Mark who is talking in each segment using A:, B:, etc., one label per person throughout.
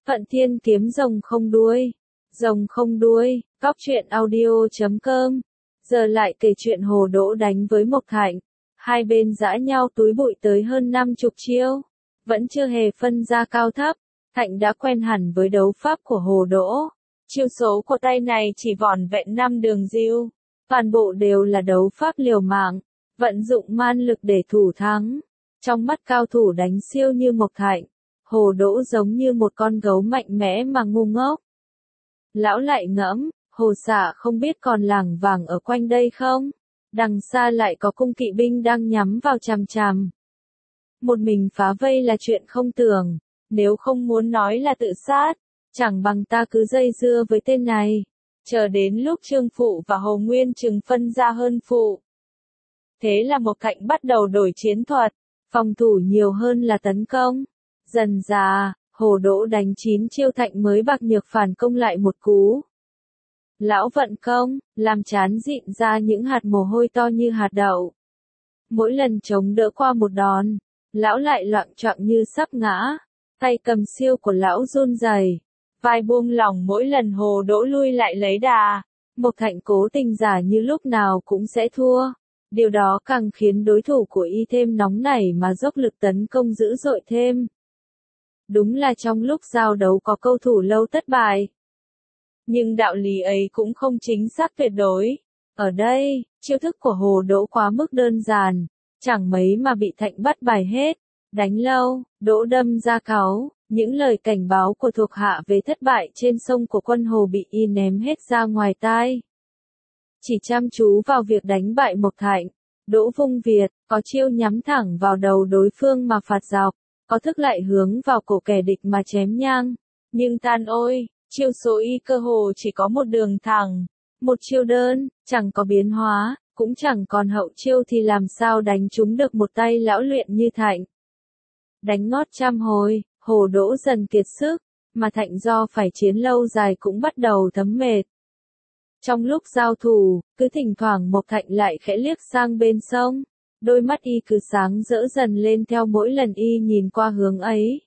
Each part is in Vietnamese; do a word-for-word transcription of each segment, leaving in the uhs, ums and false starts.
A: Phận Thiên kiếm rồng không đuôi. Rồng không đuôi, cóc truyện audio chấm com. Giờ lại kể chuyện Hồ Đỗ đánh với Mộc Thạnh. Hai bên giã nhau túi bụi tới hơn năm chục chiêu. Vẫn chưa hề phân ra cao thấp. Thạnh đã quen hẳn với đấu pháp của Hồ Đỗ. Chiêu số của tay này chỉ vỏn vẹn năm đường diêu. Toàn bộ đều là đấu pháp liều mạng. Vận dụng man lực để thủ thắng. Trong mắt cao thủ đánh siêu như Mộc Thạnh, Hồ Đỗ giống như một con gấu mạnh mẽ mà ngu ngốc. Lão lại ngẫm, Hồ Xạ không biết còn làng vàng ở quanh đây không? Đằng xa lại có cung kỵ binh đang nhắm vào chằm chằm. Một mình phá vây là chuyện không tưởng, nếu không muốn nói là tự sát, chẳng bằng ta cứ dây dưa với tên này, chờ đến lúc Trương Phụ và Hồ Nguyên Trừng phân ra hơn phụ. Thế là Mộc Thạnh bắt đầu đổi chiến thuật, phòng thủ nhiều hơn là tấn công. Dần dà, Hồ Đỗ đánh chín chiêu Thạnh mới bạc nhược phản công lại một cú. Lão vận công, làm trán dịn ra những hạt mồ hôi to như hạt đậu. Mỗi lần chống đỡ qua một đòn, lão lại loạng choạng như sắp ngã. Tay cầm siêu của lão run rẩy, vai buông lỏng mỗi lần Hồ Đỗ lui lại lấy đà. Mộc Thạnh cố tình giả như lúc nào cũng sẽ thua. Điều đó càng khiến đối thủ của y thêm nóng nảy mà dốc lực tấn công dữ dội thêm. Đúng là trong lúc giao đấu có câu thủ lâu thất bại. Nhưng đạo lý ấy cũng không chính xác tuyệt đối. Ở đây, chiêu thức của Hồ Đỗ quá mức đơn giản, chẳng mấy mà bị Thạnh bắt bài hết. Đánh lâu, Đỗ đâm ra cáu, những lời cảnh báo của thuộc hạ về thất bại trên sông của quân Hồ bị y ném hết ra ngoài tai. Chỉ chăm chú vào việc đánh bại Mộc Thạnh, Đỗ vung Việt, có chiêu nhắm thẳng vào đầu đối phương mà phạt dọc, có thức lại hướng vào cổ kẻ địch mà chém nhang. Nhưng than ôi, chiêu số y cơ hồ chỉ có một đường thẳng, một chiêu đơn, chẳng có biến hóa, cũng chẳng còn hậu chiêu thì làm sao đánh trúng được một tay lão luyện như Thạnh. Đánh ngót trăm hồi, Hồ Đỗ dần kiệt sức, mà Thạnh do phải chiến lâu dài cũng bắt đầu thấm mệt. Trong lúc giao thủ, cứ thỉnh thoảng Mộc Thạnh lại khẽ liếc sang bên sông, đôi mắt y cứ sáng rỡ dần lên theo mỗi lần y nhìn qua hướng ấy.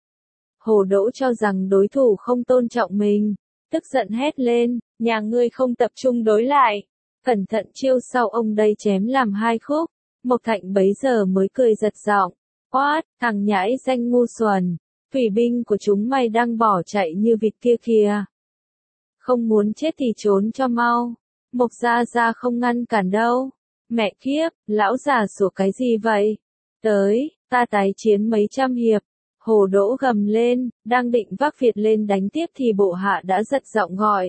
A: Hồ Đỗ cho rằng đối thủ không tôn trọng mình, tức giận hét lên, nhà ngươi không tập trung đối lại, cẩn thận chiêu sau ông đây chém làm hai khúc. Mộc Thạnh bấy giờ mới cười giật giọng, oát, thằng nhãi danh ngu xuẩn, thủy binh của chúng mày đang bỏ chạy như vịt kia kìa. Không muốn chết thì trốn cho mau, Mộc gia gia không ngăn cản đâu. Mẹ kiếp, lão già sủa cái gì vậy? Tới, ta tái chiến mấy trăm hiệp. Hồ Đỗ gầm lên, đang định vác Việt lên đánh tiếp thì bộ hạ đã giật giọng gọi.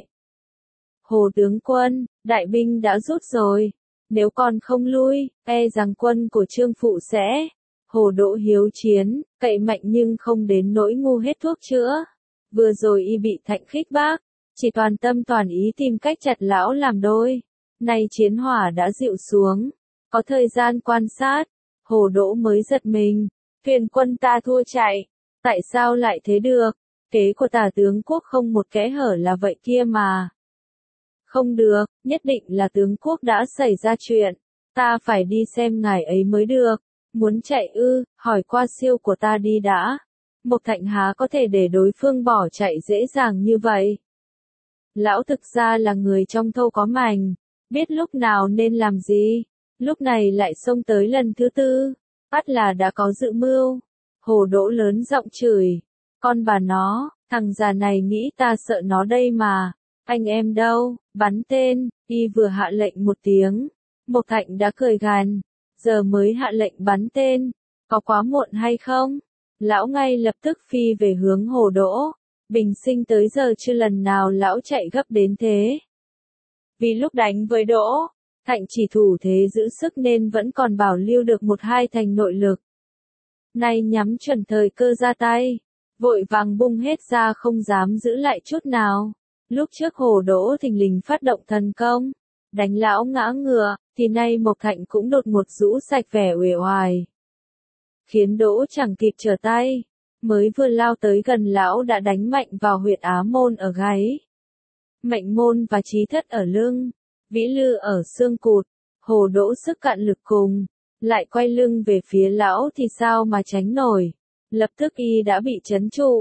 A: Hồ tướng quân, đại binh đã rút rồi. Nếu còn không lui, e rằng quân của Trương Phụ sẽ. Hồ Đỗ hiếu chiến, cậy mạnh nhưng không đến nỗi ngu hết thuốc chữa. Vừa rồi y bị Thạnh khích bác, chỉ toàn tâm toàn ý tìm cách chặt lão làm đôi. Nay chiến hỏa đã dịu xuống, có thời gian quan sát, Hồ Đỗ mới giật mình. Thuyền quân ta thua chạy, tại sao lại thế được? Kế của Tả tướng quốc không một kẽ hở là vậy kia mà. Không được, nhất định là tướng quốc đã xảy ra chuyện, ta phải đi xem ngài ấy mới được. Muốn chạy ư, hỏi qua siêu của ta đi đã. Mộc Thạnh há có thể để đối phương bỏ chạy dễ dàng như vậy. Lão thực ra là người trong thâu có mành, biết lúc nào nên làm gì, lúc này lại xông tới lần thứ tư, ắt là đã có dự mưu. Hồ Đỗ lớn giọng chửi, con bà nó, thằng già này nghĩ ta sợ nó đây mà, anh em đâu, bắn tên. Y vừa hạ lệnh một tiếng, Mộc Thạnh đã cười gằn, giờ mới hạ lệnh bắn tên, có quá muộn hay không? Lão ngay lập tức phi về hướng Hồ Đỗ, bình sinh tới giờ chưa lần nào lão chạy gấp đến thế. Vì lúc đánh với Đỗ, Thạnh chỉ thủ thế giữ sức nên vẫn còn bảo lưu được một hai thành nội lực. Nay nhắm chuẩn thời cơ ra tay, vội vàng bung hết ra không dám giữ lại chút nào. Lúc trước Hồ Đỗ thình lình phát động thần công, đánh lão ngã ngựa, thì nay Mộc Thạnh cũng đột ngột rũ sạch vẻ uể oải. Khiến Đỗ chẳng kịp trở tay, mới vừa lao tới gần lão đã đánh mạnh vào huyệt á môn ở gáy. Mệnh môn và trí thất ở lưng, vĩ lư ở xương cụt. Hồ Đỗ sức cạn lực cùng, lại quay lưng về phía lão thì sao mà tránh nổi. Lập tức y đã bị trấn trụ,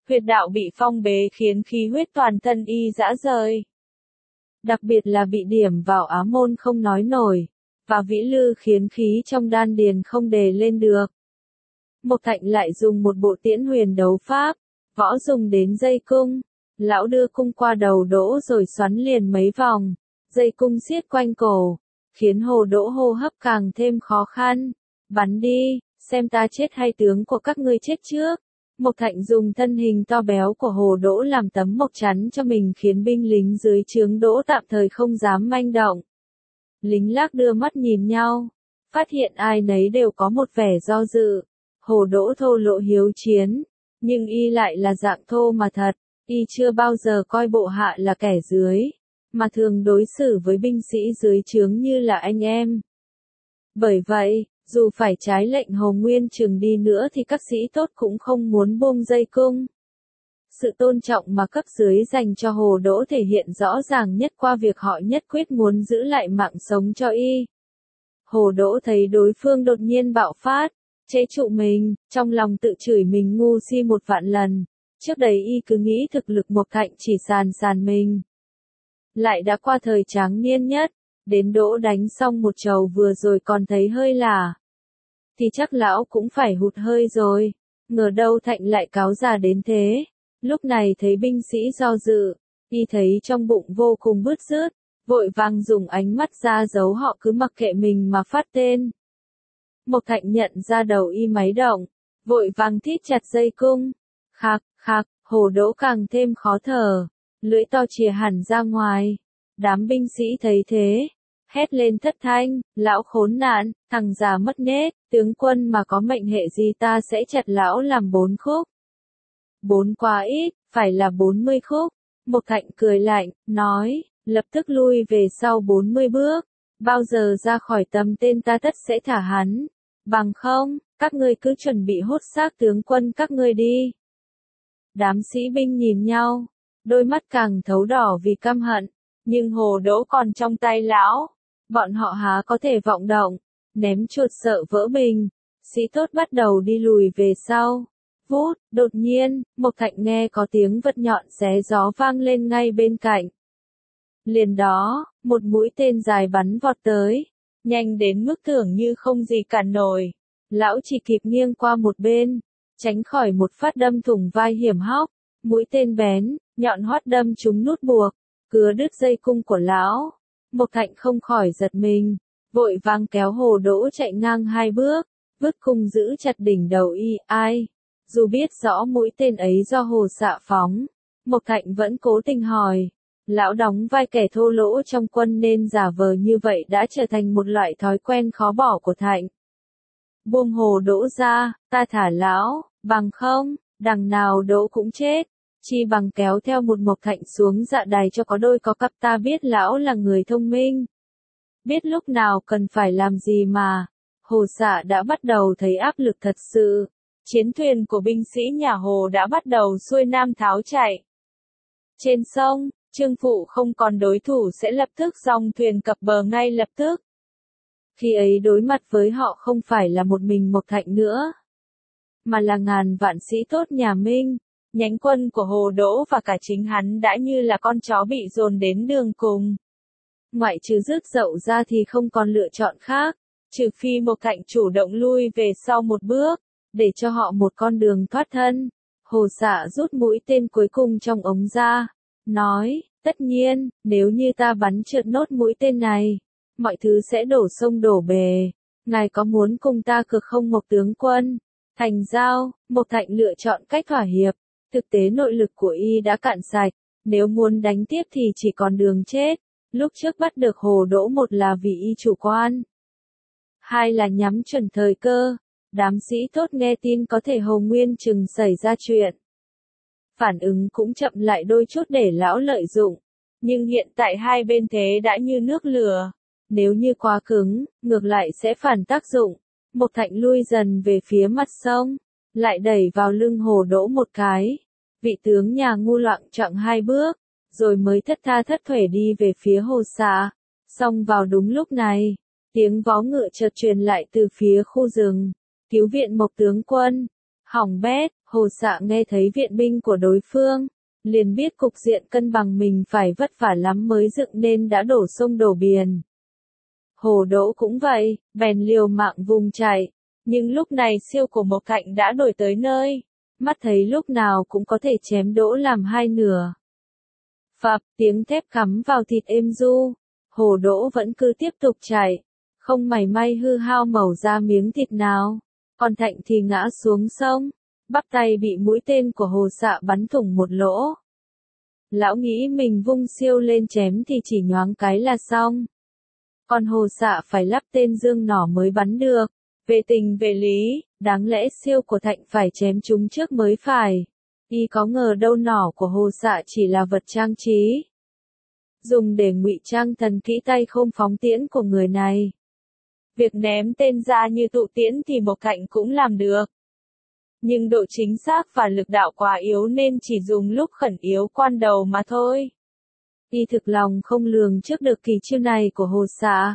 A: huyệt đạo bị phong bế khiến khí huyết toàn thân y rã rời. Đặc biệt là bị điểm vào á môn không nói nổi, và vĩ lư khiến khí trong đan điền không đề lên được. Mộc Thạnh lại dùng một bộ tiễn huyền đấu pháp, võ dùng đến dây cung. Lão đưa cung qua đầu Đỗ rồi xoắn liền mấy vòng, dây cung siết quanh cổ, khiến Hồ Đỗ hô hấp càng thêm khó khăn. Bắn đi, xem ta chết hay tướng của các ngươi chết trước. Mộc Thạnh dùng thân hình to béo của Hồ Đỗ làm tấm mộc chắn cho mình khiến binh lính dưới trướng Đỗ tạm thời không dám manh động. Lính Lác đưa mắt nhìn nhau, phát hiện ai nấy đều có một vẻ do dự. Hồ Đỗ thô lỗ hiếu chiến, nhưng y lại là dạng thô mà thật, y chưa bao giờ coi bộ hạ là kẻ dưới, mà thường đối xử với binh sĩ dưới trướng như là anh em. Bởi vậy, dù phải trái lệnh Hồ Nguyên Trừng đi nữa thì các sĩ tốt cũng không muốn buông dây cung. Sự tôn trọng mà cấp dưới dành cho Hồ Đỗ thể hiện rõ ràng nhất qua việc họ nhất quyết muốn giữ lại mạng sống cho y. Hồ Đỗ thấy đối phương đột nhiên bạo phát, chế trụ mình, trong lòng tự chửi mình ngu si một vạn lần. Trước đây y cứ nghĩ thực lực Mộc Thạnh chỉ sàn sàn mình. Lại đã qua thời tráng niên nhất, đến Đỗ đánh xong một trầu vừa rồi còn thấy hơi lả. Thì chắc lão cũng phải hụt hơi rồi, ngờ đâu Thạnh lại cáo già đến thế. Lúc này thấy binh sĩ do dự, y thấy trong bụng vô cùng bứt rứt, vội vàng dùng ánh mắt ra dấu họ cứ mặc kệ mình mà phát tên. Mộc Thạnh nhận ra đầu y máy động, vội vàng thít chặt dây cung. Khạc, khạc, Hồ Đỗ càng thêm khó thở, lưỡi to chìa hẳn ra ngoài. Đám binh sĩ thấy thế, hét lên thất thanh, lão khốn nạn, thằng già mất nết, tướng quân mà có mệnh hệ gì ta sẽ chặt lão làm bốn khúc. Bốn quá ít, phải là bốn mươi khúc. Mộc Thạnh cười lạnh, nói, lập tức lui về sau bốn mươi bước, bao giờ ra khỏi tầm tên ta tất sẽ thả hắn. Bằng không, các ngươi cứ chuẩn bị hốt xác tướng quân các ngươi đi. Đám sĩ binh nhìn nhau, đôi mắt càng thấu đỏ vì căm hận, nhưng Hồ Đỗ còn trong tay lão, bọn họ há có thể vọng động, ném chuột sợ vỡ bình. Sĩ tốt bắt đầu đi lùi về sau. Vút, đột nhiên, Mộc Thạnh nghe có tiếng vật nhọn xé gió vang lên ngay bên cạnh. Liền đó, một mũi tên dài bắn vọt tới, nhanh đến mức tưởng như không gì cản nổi. Lão chỉ kịp nghiêng qua một bên, tránh khỏi một phát đâm thủng vai hiểm hóc. Mũi tên bén, nhọn hoắt đâm trúng nút buộc, cứa đứt dây cung của lão. Mộc Thạnh không khỏi giật mình, vội vàng kéo Hồ Đỗ chạy ngang hai bước, vứt cung giữ chặt đỉnh đầu y. Ai? Dù biết rõ mũi tên ấy do Hồ xạ phóng, Mộc Thạnh vẫn cố tình hỏi. Lão đóng vai kẻ thô lỗ trong quân nên giả vờ như vậy đã trở thành một loại thói quen khó bỏ của Thạnh. Buông Hồ Đỗ ra, ta thả lão, bằng không, đằng nào Đỗ cũng chết. Chi bằng kéo theo một Mộc Thạnh xuống dạ đài cho có đôi có cặp. Ta biết lão là người thông minh, biết lúc nào cần phải làm gì mà. Hồ xạ đã bắt đầu thấy áp lực thật sự. Chiến thuyền của binh sĩ nhà Hồ đã bắt đầu xuôi nam tháo chạy. Trên sông, Trương Phụ không còn đối thủ sẽ lập tức dòng thuyền cập bờ ngay lập tức. Khi ấy đối mặt với họ không phải là một mình Mộc Thạnh nữa, mà là ngàn vạn sĩ tốt nhà Minh. Nhánh quân của Hồ Đỗ và cả chính hắn đã như là con chó bị dồn đến đường cùng. Ngoại trừ rứt dậu ra thì không còn lựa chọn khác, trừ phi Mộc Thạnh chủ động lui về sau một bước, để cho họ một con đường thoát thân. Hồ xạ rút mũi tên cuối cùng trong ống ra, nói, tất nhiên, nếu như ta bắn trượt nốt mũi tên này, mọi thứ sẽ đổ sông đổ bề. Ngài có muốn cùng ta cược không Mộc tướng quân? Thành giao, Mộc Thạnh lựa chọn cách thỏa hiệp. Thực tế nội lực của y đã cạn sạch, nếu muốn đánh tiếp thì chỉ còn đường chết. Lúc trước bắt được Hồ Đỗ một là vì y chủ quan, hai là nhắm chuẩn thời cơ. Đám sĩ tốt nghe tin có thể Hồ Nguyên Trừng xảy ra chuyện, phản ứng cũng chậm lại đôi chút để lão lợi dụng. Nhưng hiện tại hai bên thế đã như nước lửa, nếu như quá cứng, ngược lại sẽ phản tác dụng. Mộc Thạnh lui dần về phía mặt sông, lại đẩy vào lưng Hồ Đỗ một cái. Vị tướng nhà ngu loạn choạng hai bước, rồi mới thất tha thất thểu đi về phía Hồ xạ. Xong vào đúng lúc này, tiếng vó ngựa chợt truyền lại từ phía khu rừng. Cứu viện Mộc tướng quân. Hỏng bét, Hồ Xạ nghe thấy viện binh của đối phương, liền biết cục diện cân bằng mình phải vất vả lắm mới dựng nên đã đổ sông đổ biển. Hồ Đỗ cũng vậy, bèn liều mạng vùng chạy, nhưng lúc này siêu của Mộc Thạnh đã đuổi tới nơi, mắt thấy lúc nào cũng có thể chém Đỗ làm hai nửa. Phập, tiếng thép cắm vào thịt êm du, Hồ Đỗ vẫn cứ tiếp tục chạy, không mảy may hư hao mẩu ra miếng thịt nào, còn Thạnh thì ngã xuống sông, bắp tay bị mũi tên của Hồ Xạ bắn thủng một lỗ. Lão nghĩ mình vung siêu lên chém thì chỉ nhoáng cái là xong. Còn Hồ Xạ phải lắp tên dương nỏ mới bắn được. Về tình về lý, đáng lẽ siêu của Thạnh phải chém chúng trước mới phải. Y có ngờ đâu nỏ của Hồ Xạ chỉ là vật trang trí, dùng để ngụy trang thần kỹ tay không phóng tiễn của người này. Việc ném tên ra như tụ tiễn thì Mộc Thạnh cũng làm được. Nhưng độ chính xác và lực đạo quá yếu nên chỉ dùng lúc khẩn yếu quan đầu mà thôi. Y thực lòng không lường trước được kỳ chiêu này của Hồ Xạ,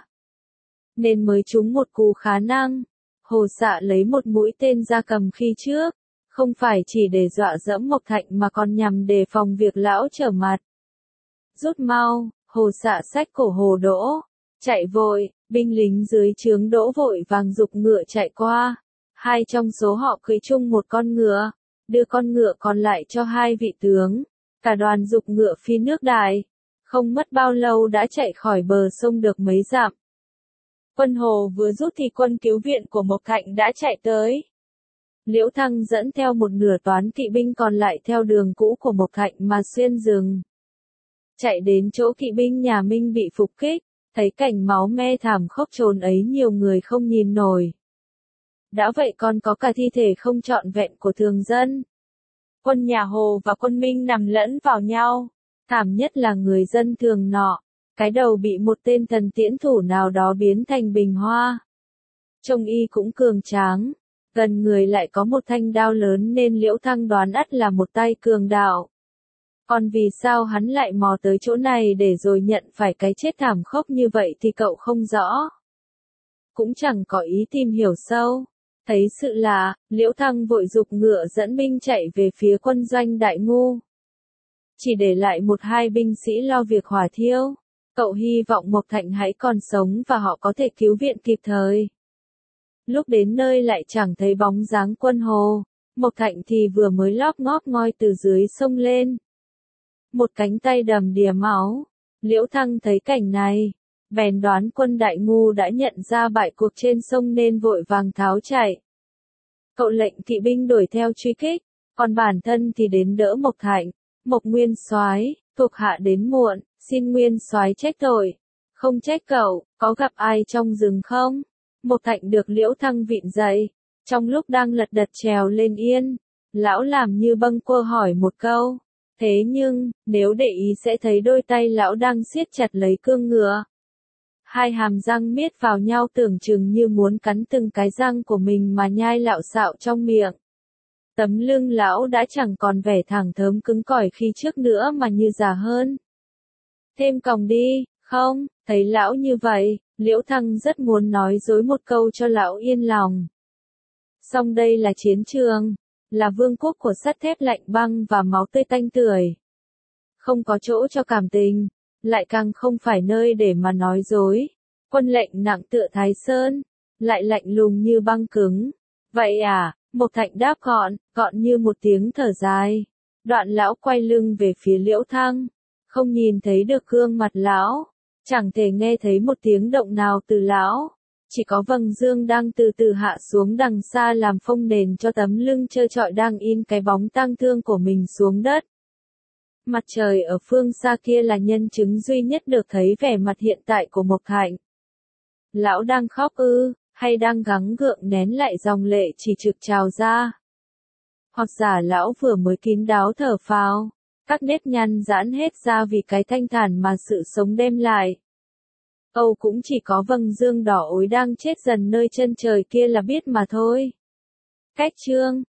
A: nên mới trúng một cú khá năng. Hồ Xạ lấy một mũi tên ra cầm khi trước, không phải chỉ để dọa dẫm Mộc Thạnh mà còn nhằm đề phòng việc lão trở mặt. Rút mau, Hồ Xạ xách cổ Hồ Đỗ, chạy vội, binh lính dưới trướng Đỗ vội vàng giục ngựa chạy qua. Hai trong số họ cưỡi chung một con ngựa, đưa con ngựa còn lại cho hai vị tướng. Cả đoàn giục ngựa phi nước Đại, không mất bao lâu đã chạy khỏi bờ sông được mấy dặm. Quân Hồ vừa rút thì quân cứu viện của Mộc Thạnh đã chạy tới. Liễu Thăng dẫn theo một nửa toán kỵ binh còn lại theo đường cũ của Mộc Thạnh mà xuyên rừng. Chạy đến chỗ kỵ binh nhà Minh bị phục kích, thấy cảnh máu me thảm khốc chồn ấy nhiều người không nhìn nổi. Đã vậy còn có cả thi thể không trọn vẹn của thường dân. Quân nhà Hồ và quân Minh nằm lẫn vào nhau, thảm nhất là người dân thường nọ, cái đầu bị một tên thần tiễn thủ nào đó biến thành bình hoa. Trông y cũng cường tráng, gần người lại có một thanh đao lớn nên Liễu Thăng đoán ắt là một tay cường đạo. Còn vì sao hắn lại mò tới chỗ này để rồi nhận phải cái chết thảm khốc như vậy thì cậu không rõ. Cũng chẳng có ý tìm hiểu sâu. Thấy sự lạ, Liễu Thăng vội giục ngựa dẫn binh chạy về phía quân doanh Đại Ngu. Chỉ để lại một hai binh sĩ lo việc hỏa thiêu. Cậu hy vọng Mộc Thạnh hãy còn sống và họ có thể cứu viện kịp thời. Lúc đến nơi lại chẳng thấy bóng dáng quân Hồ. Mộc Thạnh thì vừa mới lóp ngóp ngoi từ dưới sông lên. Một cánh tay đầm đìa máu. Liễu Thăng thấy cảnh này, bèn đoán quân Đại Ngu đã nhận ra bại cuộc trên sông nên vội vàng tháo chạy. Cậu lệnh kỵ binh đuổi theo truy kích, còn bản thân thì đến đỡ Mộc Thạnh. Mộc Nguyên Soái, thuộc hạ đến muộn, xin Nguyên Soái trách tội. Không trách cậu, có gặp ai trong rừng không? Mộc Thạnh được Liễu Thăng vịn dậy, trong lúc đang lật đật trèo lên yên, lão làm như bâng quơ hỏi một câu. Thế nhưng, nếu để ý sẽ thấy đôi tay lão đang siết chặt lấy cương ngựa. Hai hàm răng miết vào nhau tưởng chừng như muốn cắn từng cái răng của mình mà nhai lạo xạo trong miệng. Tấm lưng lão đã chẳng còn vẻ thẳng thớm cứng cỏi khi trước nữa mà như già hơn. Thêm còng đi, không, thấy lão như vậy, Liễu Thăng rất muốn nói dối một câu cho lão yên lòng. Song đây là chiến trường, là vương quốc của sắt thép lạnh băng và máu tươi tanh tưởi. Không có chỗ cho cảm tình, lại càng không phải nơi để mà nói dối. Quân lệnh nặng tựa Thái Sơn, lại lạnh lùng như băng cứng. Vậy à, Mộc Thạnh đáp gọn, gọn như một tiếng thở dài. Đoạn lão quay lưng về phía Liễu Thăng, không nhìn thấy được gương mặt lão, chẳng thể nghe thấy một tiếng động nào từ lão. Chỉ có vầng dương đang từ từ hạ xuống đằng xa làm phông nền cho tấm lưng trơ trọi đang in cái bóng tang thương của mình xuống đất. Mặt trời ở phương xa kia là nhân chứng duy nhất được thấy vẻ mặt hiện tại của Mộc Thạnh. Lão đang khóc ư, hay đang gắng gượng nén lại dòng lệ chỉ trực trào ra? Hoặc giả lão vừa mới kín đáo thở phào, các nếp nhăn giãn hết ra vì cái thanh thản mà sự sống đem lại. Âu cũng chỉ có vầng dương đỏ ối đang chết dần nơi chân trời kia là biết mà thôi. Cách chương